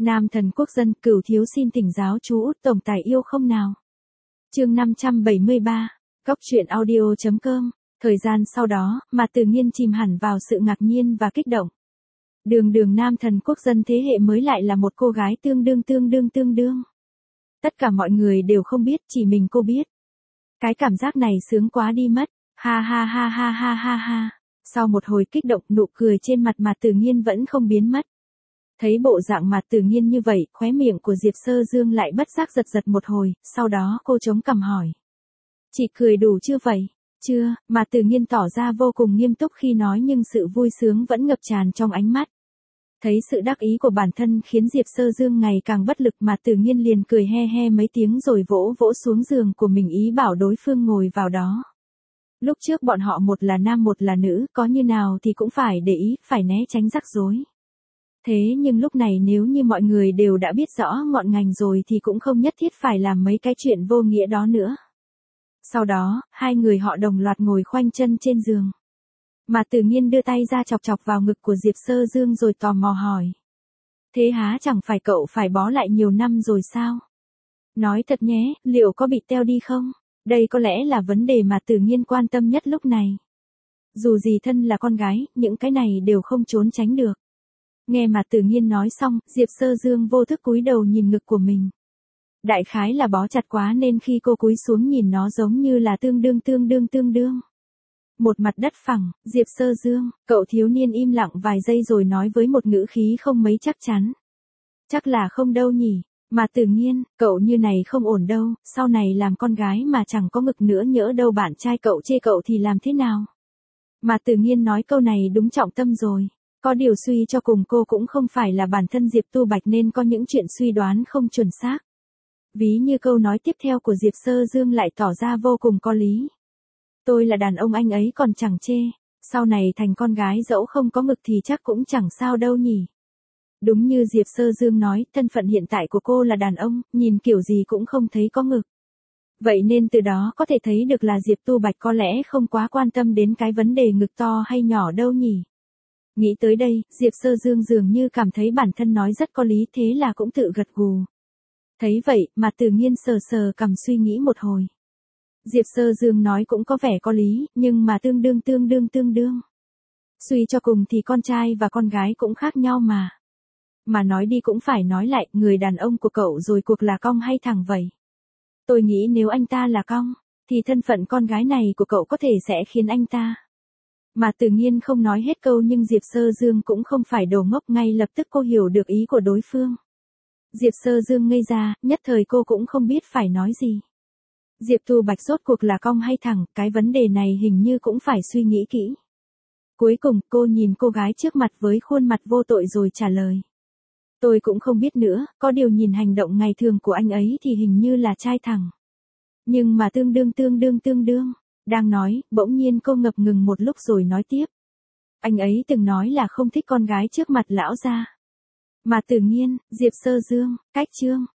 Nam thần quốc dân, Cửu thiếu xin thỉnh giáo chú Út tổng tài yêu không nào. Chương 573, Góc truyện audio.com. Thời gian sau đó, mà Tử Nghiên chìm hẳn vào sự ngạc nhiên và kích động. Đường nam thần quốc dân thế hệ mới lại là một cô gái tương đương. Tất cả mọi người đều không biết, chỉ mình cô biết. Cái cảm giác này sướng quá đi mất. Ha. Sau một hồi kích động, nụ cười trên mặt mà Tử Nghiên vẫn không biến mất. Thấy bộ dạng mặt Tử Nghiên như vậy, khóe miệng của Diệp Sơ Dương lại bất giác giật một hồi, sau đó cô chống cằm hỏi. Chị cười đủ chưa vậy? Chưa, mà Tử Nghiên tỏ ra vô cùng nghiêm túc khi nói, nhưng sự vui sướng vẫn ngập tràn trong ánh mắt. Thấy sự đắc ý của bản thân khiến Diệp Sơ Dương ngày càng bất lực, mà Tử Nghiên liền cười he mấy tiếng rồi vỗ xuống giường của mình, ý bảo đối phương ngồi vào đó. Lúc trước bọn họ một là nam một là nữ, có như nào thì cũng phải để ý, phải né tránh rắc rối. Thế nhưng lúc này nếu như mọi người đều đã biết rõ ngọn ngành rồi thì cũng không nhất thiết phải làm mấy cái chuyện vô nghĩa đó nữa. Sau đó, hai người họ đồng loạt ngồi khoanh chân trên giường. Mà Tử Nghiên đưa tay ra chọc vào ngực của Diệp Sơ Dương rồi tò mò hỏi. Thế há chẳng phải cậu phải bó lại nhiều năm rồi sao? Nói thật nhé, liệu có bị teo đi không? Đây có lẽ là vấn đề mà Tử Nghiên quan tâm nhất lúc này. Dù gì thân là con gái, những cái này đều không trốn tránh được. Nghe mà Tử Nghiên nói xong, Diệp Sơ Dương vô thức cúi đầu nhìn ngực của mình. Đại khái là bó chặt quá nên khi cô cúi xuống nhìn nó giống như là tương đương. Một mặt đất phẳng, Diệp Sơ Dương, cậu thiếu niên im lặng vài giây rồi nói với một ngữ khí không mấy chắc chắn. Chắc là không đâu nhỉ, mà Tử Nghiên, cậu như này không ổn đâu, sau này làm con gái mà chẳng có ngực nữa nhỡ đâu bạn trai cậu chê cậu thì làm thế nào? Mà Tử Nghiên nói câu này đúng trọng tâm rồi. Có điều suy cho cùng cô cũng không phải là bản thân Diệp Tu Bạch nên có những chuyện suy đoán không chuẩn xác. Ví như câu nói tiếp theo của Diệp Sơ Dương lại tỏ ra vô cùng có lý. Tôi là đàn ông anh ấy còn chẳng chê, sau này thành con gái dẫu không có ngực thì chắc cũng chẳng sao đâu nhỉ. Đúng như Diệp Sơ Dương nói, thân phận hiện tại của cô là đàn ông, nhìn kiểu gì cũng không thấy có ngực. Vậy nên từ đó có thể thấy được là Diệp Tu Bạch có lẽ không quá quan tâm đến cái vấn đề ngực to hay nhỏ đâu nhỉ. Nghĩ tới đây, Diệp Sơ Dương dường như cảm thấy bản thân nói rất có lý, thế là cũng tự gật gù. Thấy vậy, mà Tử Nghiên sờ cằm suy nghĩ một hồi. Diệp Sơ Dương nói cũng có vẻ có lý, nhưng mà tương đương. Suy cho cùng thì con trai và con gái cũng khác nhau mà. Mà nói đi cũng phải nói lại, người đàn ông của cậu rồi cuộc là cong hay thẳng vậy? Tôi nghĩ nếu anh ta là cong, thì thân phận con gái này của cậu có thể sẽ khiến anh ta. Mà Tử Nghiên không nói hết câu nhưng Diệp Sơ Dương cũng không phải đồ ngốc, ngay lập tức cô hiểu được ý của đối phương. Diệp Sơ Dương ngây ra, nhất thời cô cũng không biết phải nói gì. Diệp Tu Bạch rốt cuộc là cong hay thẳng, cái vấn đề này hình như cũng phải suy nghĩ kỹ. Cuối cùng cô nhìn cô gái trước mặt với khuôn mặt vô tội rồi trả lời. Tôi cũng không biết nữa, có điều nhìn hành động ngày thường của anh ấy thì hình như là trai thẳng. Nhưng mà tương đương. Đang nói, bỗng nhiên cô ngập ngừng một lúc rồi nói tiếp. Anh ấy từng nói là không thích con gái trước mặt lão gia. Mà Tử Nghiên, Diệp Sơ Dương, cách chương.